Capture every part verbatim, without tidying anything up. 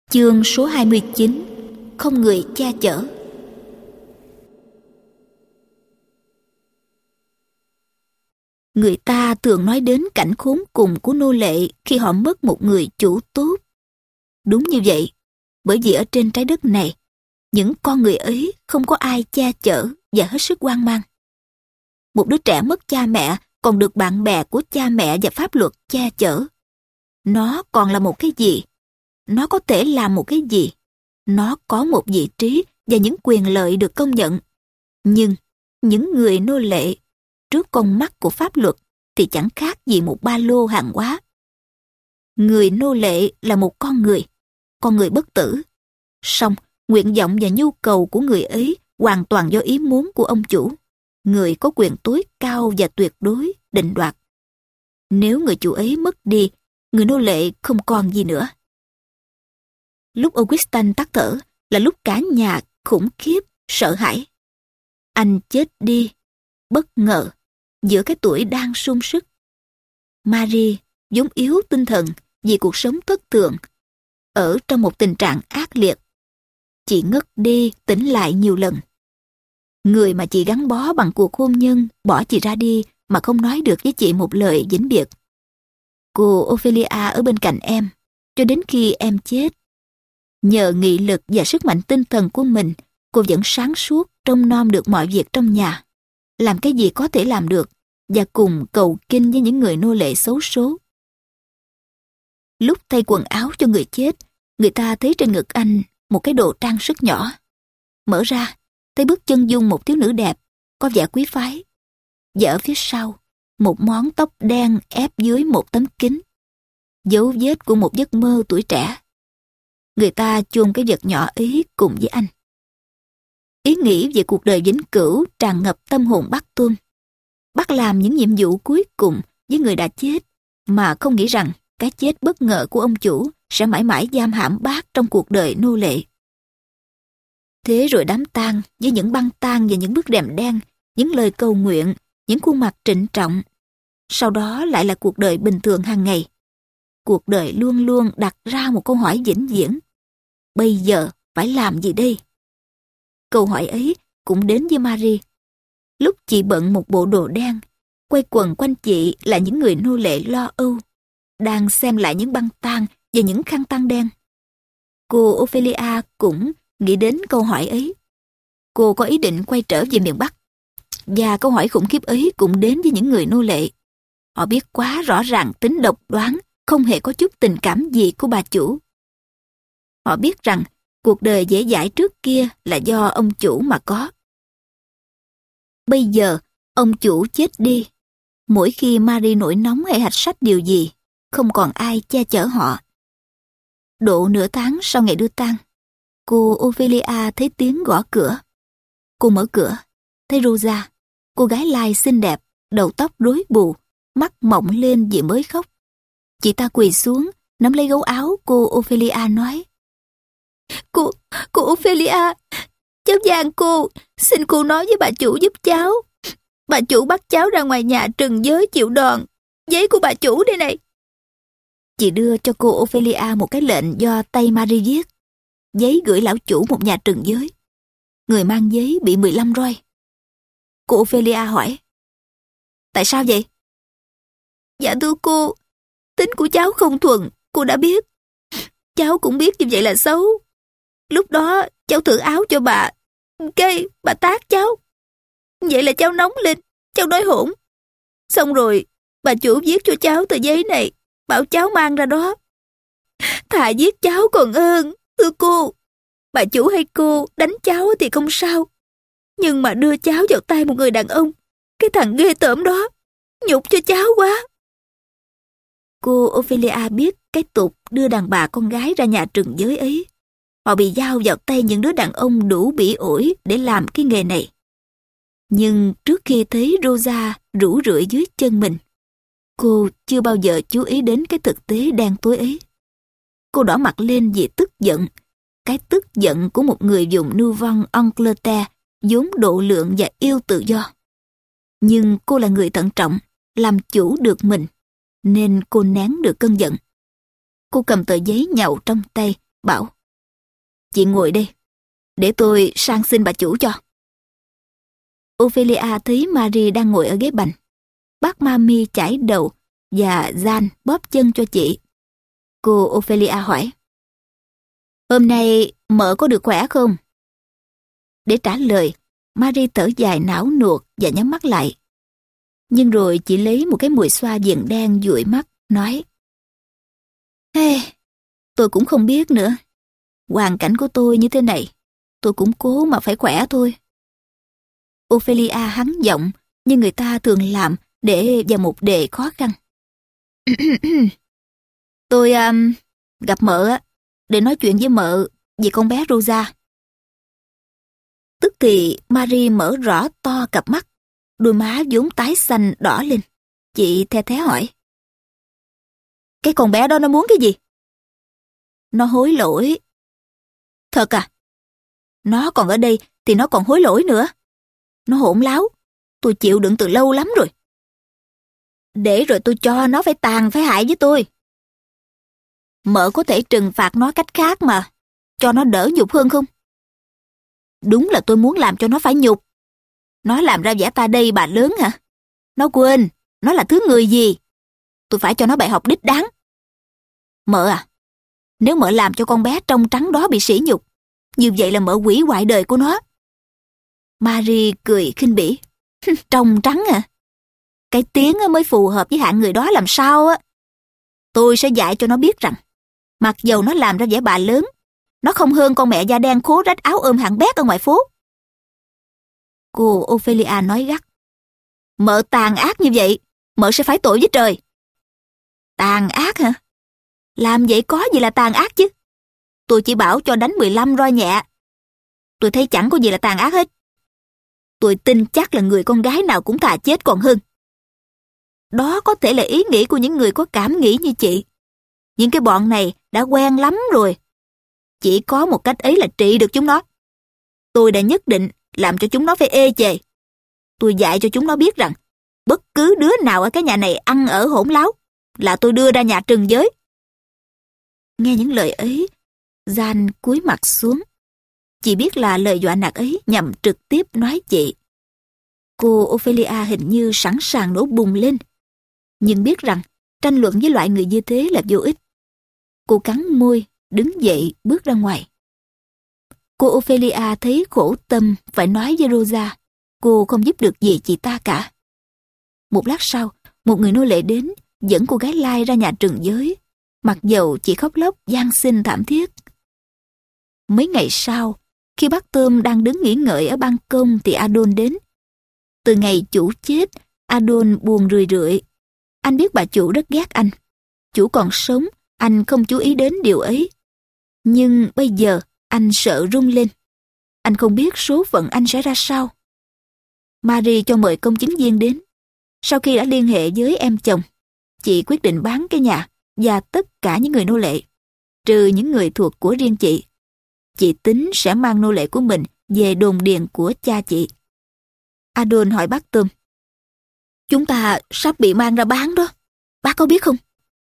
Chương số hai mươi chín. Không người che chở. Người ta thường nói đến cảnh khốn cùng của nô lệ khi họ mất một người chủ tốt. Đúng như vậy, bởi vì ở trên trái đất này, những con người ấy không có ai che chở và hết sức hoang mang. Một đứa trẻ mất cha mẹ còn được bạn bè của cha mẹ và pháp luật che chở. Nó còn là một cái gì? Nó có thể làm một cái gì? Nó có một vị trí và những quyền lợi được công nhận. Nhưng những người nô lệ trước con mắt của pháp luật thì chẳng khác gì một ba lô hàng hóa. Người nô lệ là một con người, con người bất tử. Song nguyện vọng và nhu cầu của người ấy hoàn toàn do ý muốn của ông chủ, người có quyền tối cao và tuyệt đối định đoạt. Nếu người chủ ấy mất đi, người nô lệ không còn gì nữa. Lúc Augustin tắt thở là lúc cả nhà khủng khiếp, sợ hãi. Anh chết đi, bất ngờ, giữa cái tuổi đang sung sức. Marie, vốn yếu tinh thần vì cuộc sống thất thường, ở trong một tình trạng ác liệt. Chị ngất đi, tỉnh lại nhiều lần. Người mà chị gắn bó bằng cuộc hôn nhân bỏ chị ra đi mà không nói được với chị một lời vĩnh biệt. Cô Ophelia ở bên cạnh em, cho đến khi em chết. Nhờ nghị lực và sức mạnh tinh thần của mình, cô vẫn sáng suốt trông nom được mọi việc trong nhà, làm cái gì có thể làm được và cùng cầu kinh với những người nô lệ xấu số. Lúc thay quần áo cho người chết, người ta thấy trên ngực anh một cái đồ trang sức nhỏ. Mở ra, thấy bức chân dung một thiếu nữ đẹp, có vẻ quý phái. Và ở phía sau, một món tóc đen ép dưới một tấm kính, dấu vết của một giấc mơ tuổi trẻ. Người ta chôn cái vật nhỏ ấy cùng với anh. Ý nghĩ về cuộc đời vĩnh cửu tràn ngập tâm hồn bác Tuân. Bác làm những nhiệm vụ cuối cùng với người đã chết, mà không nghĩ rằng cái chết bất ngờ của ông chủ sẽ mãi mãi giam hãm bác trong cuộc đời nô lệ. Thế rồi đám tang với những băng tang và những bức rèm đen, những lời cầu nguyện, những khuôn mặt trịnh trọng. Sau đó lại là cuộc đời bình thường hàng ngày. Cuộc đời luôn luôn đặt ra một câu hỏi vĩnh viễn. Bây giờ phải làm gì đây? Câu hỏi ấy cũng đến với Marie. Lúc chị bận một bộ đồ đen, quay quần quanh chị là những người nô lệ lo âu, đang xem lại những băng tang và những khăn tang đen. Cô Ophelia cũng nghĩ đến câu hỏi ấy. Cô có ý định quay trở về miền Bắc. Và câu hỏi khủng khiếp ấy cũng đến với những người nô lệ. Họ biết quá rõ ràng tính độc đoán, không hề có chút tình cảm gì của bà chủ. Họ biết rằng cuộc đời dễ dãi trước kia là do ông chủ mà có. Bây giờ, ông chủ chết đi. Mỗi khi Marie nổi nóng hay hạch sách điều gì, không còn ai che chở họ. Độ nửa tháng sau ngày đưa tang, cô Ophelia thấy tiếng gõ cửa. Cô mở cửa, thấy Rosa, cô gái lai xinh đẹp, đầu tóc rối bù, mắt mọng lên vì mới khóc. Chị ta quỳ xuống, nắm lấy gấu áo cô Ophelia nói: Cô, cô Ophelia, cháu van cô, xin cô nói với bà chủ giúp cháu. Bà chủ bắt cháu ra ngoài nhà trừng giới chịu đòn. Giấy của bà chủ đây này. Chị đưa cho cô Ophelia một cái lệnh do tay Marie viết. Giấy gửi lão chủ một nhà trừng giới. Người mang giấy bị mười lăm roi. Cô Ophelia hỏi: Tại sao vậy? Dạ thưa cô, tính của cháu không thuần, cô đã biết. Cháu cũng biết như vậy là xấu. Lúc đó cháu thử áo cho bà, cái bà tát cháu. Vậy là cháu nóng lên, cháu nói hỗn. Xong rồi bà chủ viết cho cháu tờ giấy này, bảo cháu mang ra đó. Thà giết cháu còn hơn, thưa cô. Bà chủ hay cô đánh cháu thì không sao, nhưng mà đưa cháu vào tay một người đàn ông, cái thằng ghê tởm đó, nhục cho cháu quá. Cô Ophelia biết cái tục đưa đàn bà con gái ra nhà trừng giới ấy. Họ bị giao vào tay những đứa đàn ông đủ bỉ ổi để làm cái nghề này. Nhưng trước khi thấy Rosa rũ rượi dưới chân mình, cô chưa bao giờ chú ý đến cái thực tế đen tối ấy. Cô đỏ mặt lên vì tức giận, cái tức giận của một người dùng Nouvelle-Angleterre vốn độ lượng và yêu tự do. Nhưng cô là người thận trọng, làm chủ được mình, nên cô nén được cơn giận. Cô cầm tờ giấy nhàu trong tay, bảo: Chị ngồi đây, để tôi sang xin bà chủ cho. Ophelia thấy Marie đang ngồi ở ghế bành. Bác Mami chải đầu và Jan bóp chân cho chị. Cô Ophelia hỏi: Hôm nay mợ có được khỏe không? Để trả lời, Marie thở dài não nuột và nhắm mắt lại. Nhưng rồi chị lấy một cái mùi xoa viền đen dụi mắt, nói: Hey, tôi cũng không biết nữa. Hoàn cảnh của tôi như thế này, tôi cũng cố mà phải khỏe thôi. Ophelia hắn giọng như người ta thường làm để vào một đề khó khăn. Tôi um, gặp mợ để nói chuyện với mợ về con bé Rosa. Tức thì Marie mở rõ to cặp mắt, đôi má vốn tái xanh đỏ lên. Chị the thé hỏi: Cái con bé đó nó muốn cái gì? Nó hối lỗi. Thật à? Nó còn ở đây thì nó còn hối lỗi nữa. Nó hỗn láo. Tôi chịu đựng từ lâu lắm rồi. Để rồi tôi cho nó phải tàn phải hại với tôi. Mợ có thể trừng phạt nó cách khác mà, cho nó đỡ nhục hơn không? Đúng là tôi muốn làm cho nó phải nhục. Nó làm ra vẻ ta đây bà lớn hả? Nó quên, nó là thứ người gì? Tôi phải cho nó bài học đích đáng. Mợ à, nếu mợ làm cho con bé trong trắng đó bị sỉ nhục, như vậy là mợ hủy hoại đời của nó. Marie cười khinh bỉ. Trong trắng à? Cái tiếng mới phù hợp với hạng người đó làm sao á. Tôi sẽ dạy cho nó biết rằng, mặc dầu nó làm ra vẻ bà lớn, nó không hơn con mẹ da đen khố rách áo ôm hạng bét ở ngoài phố. Cô Ophelia nói gắt: Mợ tàn ác như vậy, mợ sẽ phải tội với trời. Tàn ác hả? Làm vậy có gì là tàn ác chứ? Tôi chỉ bảo cho đánh mười lăm roi nhẹ. Tôi thấy chẳng có gì là tàn ác hết. Tôi tin chắc là người con gái nào cũng thà chết còn hơn. Đó có thể là ý nghĩ của những người có cảm nghĩ như chị. Những cái bọn này đã quen lắm rồi. Chỉ có một cách ấy là trị được chúng nó. Tôi đã nhất định làm cho chúng nó phải ê chề. Tôi dạy cho chúng nó biết rằng bất cứ đứa nào ở cái nhà này ăn ở hỗn láo là tôi đưa ra nhà trừng giới. Nghe những lời ấy, Jan cúi mặt xuống. Chị biết là lời dọa nạt ấy nhằm trực tiếp nói chị. Cô Ophelia hình như sẵn sàng nổ bùng lên, nhưng biết rằng tranh luận với loại người như thế là vô ích. Cô cắn môi, đứng dậy bước ra ngoài. Cô Ophelia thấy khổ tâm phải nói với Rosa. Cô không giúp được gì chị ta cả. Một lát sau, một người nô lệ đến dẫn cô gái lai ra nhà trừng giới, mặc dầu chị khóc lóc van xin thảm thiết. Mấy ngày sau, khi bác Tôm đang đứng nghỉ ngợi ở ban công thì Adon đến. Từ ngày chủ chết, Adon buồn rười rượi. Anh biết bà chủ rất ghét anh. Chủ còn sống, anh không chú ý đến điều ấy. Nhưng bây giờ, anh sợ run lên. Anh không biết số phận anh sẽ ra sao. Marie cho mời công chứng viên đến. Sau khi đã liên hệ với em chồng, chị quyết định bán cái nhà và tất cả những người nô lệ, trừ những người thuộc của riêng chị. Chị tính sẽ mang nô lệ của mình về đồn điền của cha chị. Adon hỏi bác Tôm: Chúng ta sắp bị mang ra bán đó, bác có biết không?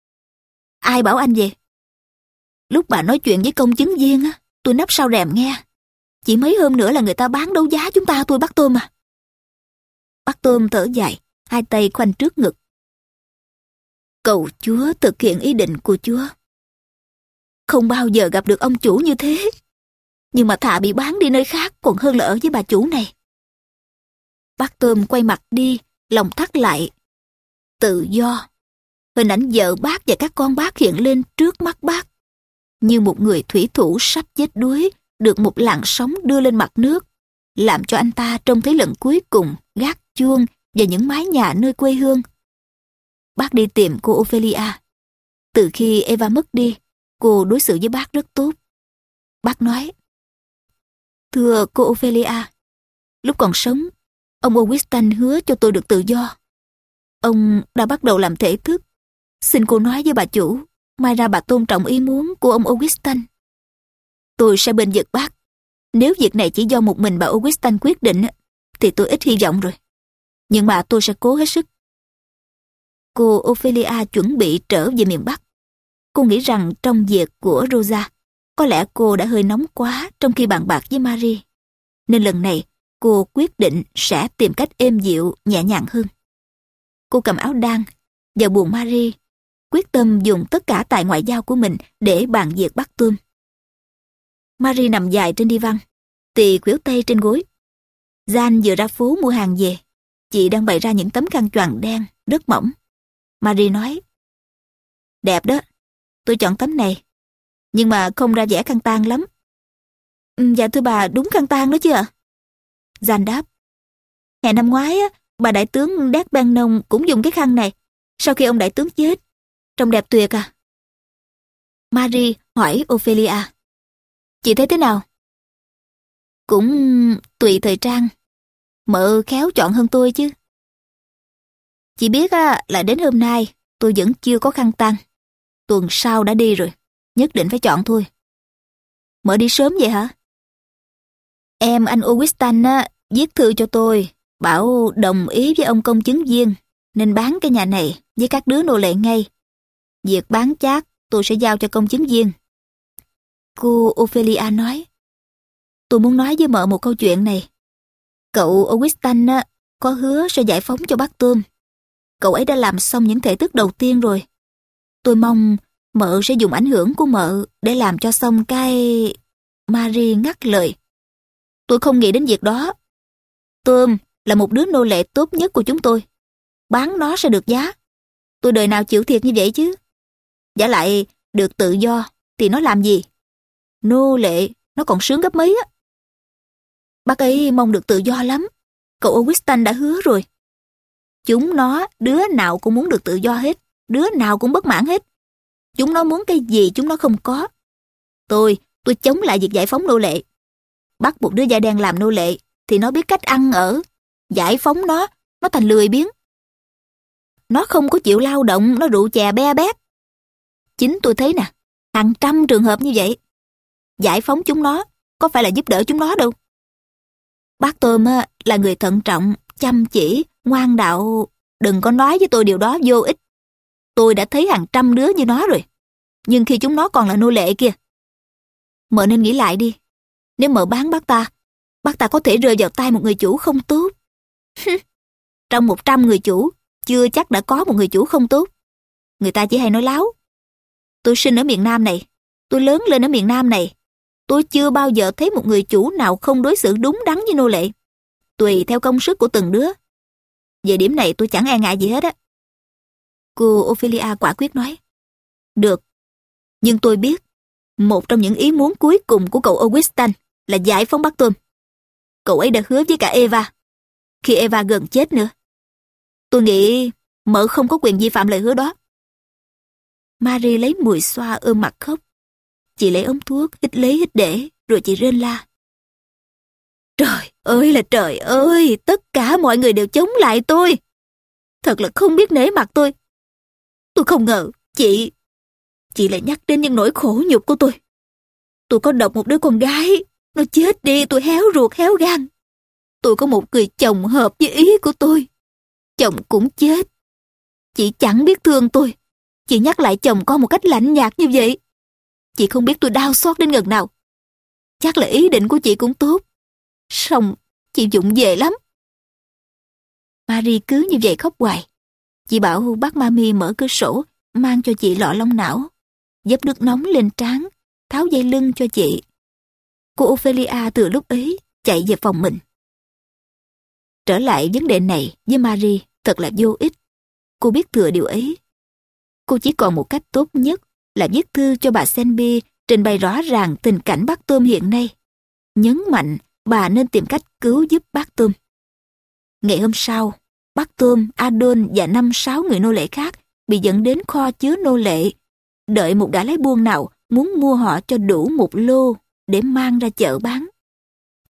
Ai bảo anh về? Lúc bà nói chuyện với công chứng viên á, tôi nấp sau rèm nghe. Chỉ mấy hôm nữa là người ta bán đấu giá chúng ta thôi bác Tôm à. Bác Tôm thở dài, hai tay khoanh trước ngực. Cầu Chúa thực hiện ý định của Chúa. Không bao giờ gặp được ông chủ như thế. Nhưng mà thà bị bán đi nơi khác còn hơn là ở với bà chủ này. Bác Tôm quay mặt đi, lòng thắt lại. Tự do. Hình ảnh vợ bác và các con bác hiện lên trước mắt bác. Như một người thủy thủ sắp chết đuối, được một làn sóng đưa lên mặt nước, làm cho anh ta trông thấy lần cuối cùng gác chuông và những mái nhà nơi quê hương. Bác đi tìm cô Ophelia. Từ khi Eva mất đi, cô đối xử với bác rất tốt. Bác nói: Thưa cô Ophelia, lúc còn sống, ông Augustin hứa cho tôi được tự do. Ông đã bắt đầu làm thể thức. Xin cô nói với bà chủ, mai ra bà tôn trọng ý muốn của ông Augustin. Tôi sẽ bên vực bác. Nếu việc này chỉ do một mình bà Augustin quyết định, thì tôi ít hy vọng rồi. Nhưng mà tôi sẽ cố hết sức. Cô Ophelia chuẩn bị trở về miền Bắc. Cô nghĩ rằng trong việc của Rosa, có lẽ cô đã hơi nóng quá trong khi bàn bạc với Marie, nên lần này cô quyết định sẽ tìm cách êm dịu, nhẹ nhàng hơn. Cô cầm áo đan vào buồng Marie, quyết tâm dùng tất cả tài ngoại giao của mình để bàn việc bắt tôm. Marie nằm dài trên đi văn, tì khuỷu tay trên gối. Jan vừa ra phố mua hàng về. Chị đang bày ra những tấm khăn choàng đen, rất mỏng. Marie nói, đẹp đó, tôi chọn tấm này, nhưng mà không ra vẻ khăn tang lắm. Ừ, dạ thưa bà, đúng khăn tang đó chứ ạ? Jan đáp, hè năm ngoái á, bà đại tướng Đát Ban Nông cũng dùng cái khăn này, sau khi ông đại tướng chết. Trông đẹp tuyệt à. Marie hỏi Ophelia, chị thấy thế nào? Cũng tùy thời trang, mợ khéo chọn hơn tôi chứ. Chị biết á, là đến hôm nay tôi vẫn chưa có khăn tang. Tuần sau đã đi rồi, nhất định phải chọn thôi. Mợ đi sớm vậy hả? Em anh Augustin á, viết thư cho tôi, bảo đồng ý với ông công chứng viên nên bán cái nhà này với các đứa nô lệ ngay. Việc bán chác tôi sẽ giao cho công chứng viên. Cô Ophelia nói, tôi muốn nói với mợ một câu chuyện này. Cậu Augustin á, có hứa sẽ giải phóng cho bác Tôm. Cậu ấy đã làm xong những thể thức đầu tiên rồi. Tôi mong mợ sẽ dùng ảnh hưởng của mợ để làm cho xong cái... Marie ngắt lời. Tôi không nghĩ đến việc đó. Tôm là một đứa nô lệ tốt nhất của chúng tôi. Bán nó sẽ được giá. Tôi đời nào chịu thiệt như vậy chứ. Giả lại được tự do thì nó làm gì? Nô lệ nó còn sướng gấp mấy á. Bác ấy mong được tự do lắm. Cậu Augustin đã hứa rồi. Chúng nó đứa nào cũng muốn được tự do hết. Đứa nào cũng bất mãn hết. Chúng nó muốn cái gì chúng nó không có. Tôi, tôi chống lại việc giải phóng nô lệ. Bắt một đứa da đen làm nô lệ thì nó biết cách ăn ở. Giải phóng nó, nó thành lười biếng. Nó không có chịu lao động, nó rượu chè be bét. Chính tôi thấy nè, hàng trăm trường hợp như vậy. Giải phóng chúng nó, có phải là giúp đỡ chúng nó đâu. Bác Tôm là người thận trọng, chăm chỉ, ngoan đạo. Đừng có nói với tôi điều đó vô ích. Tôi đã thấy hàng trăm đứa như nó rồi. Nhưng khi chúng nó còn là nô lệ kia. Mợ nên nghĩ lại đi. Nếu mợ bán bác ta, bác ta có thể rơi vào tay một người chủ không tốt. Trong một trăm người chủ, chưa chắc đã có một người chủ không tốt. Người ta chỉ hay nói láo. Tôi sinh ở miền Nam này, tôi lớn lên ở miền Nam này. Tôi chưa bao giờ thấy một người chủ nào không đối xử đúng đắn với nô lệ. Tùy theo công sức của từng đứa. Về điểm này tôi chẳng e ngại gì hết á. Cô Ophelia quả quyết nói. Được, nhưng tôi biết một trong những ý muốn cuối cùng của cậu Augustin là giải phóng bác Tôm. Cậu ấy đã hứa với cả Eva. Khi Eva gần chết nữa. Tôi nghĩ mợ không có quyền vi phạm lời hứa đó. Marie lấy mùi xoa ôm mặt khóc. Chị lấy ống thuốc, hít lấy hít để, rồi chị rên la. Trời ơi là trời ơi, tất cả mọi người đều chống lại tôi. Thật là không biết nể mặt tôi. Tôi không ngờ, chị... Chị lại nhắc đến những nỗi khổ nhục của tôi. Tôi có độc một đứa con gái, nó chết đi, tôi héo ruột héo gan. Tôi có một người chồng hợp với ý của tôi. Chồng cũng chết. Chị chẳng biết thương tôi. Chị nhắc lại chồng con một cách lạnh nhạt như vậy. Chị không biết tôi đau xót đến ngần nào. Chắc là ý định của chị cũng tốt. Xong, chị vụng về lắm. Marie cứ như vậy khóc hoài. Chị bảo bác Mami mở cửa sổ, mang cho chị lọ long não, dấp nước nóng lên trán, tháo dây lưng cho chị. Cô Ophelia từ lúc ấy chạy về phòng mình. Trở lại vấn đề này với Marie thật là vô ích. Cô biết thừa điều ấy. Cô chỉ còn một cách tốt nhất là viết thư cho bà Selby trình bày rõ ràng tình cảnh bác Tôm hiện nay. Nhấn mạnh bà nên tìm cách cứu giúp bác Tôm. Ngày hôm sau, bác Tôm, Adon và năm sáu người nô lệ khác bị dẫn đến kho chứa nô lệ, đợi một gã lái buôn nào muốn mua họ cho đủ một lô để mang ra chợ bán.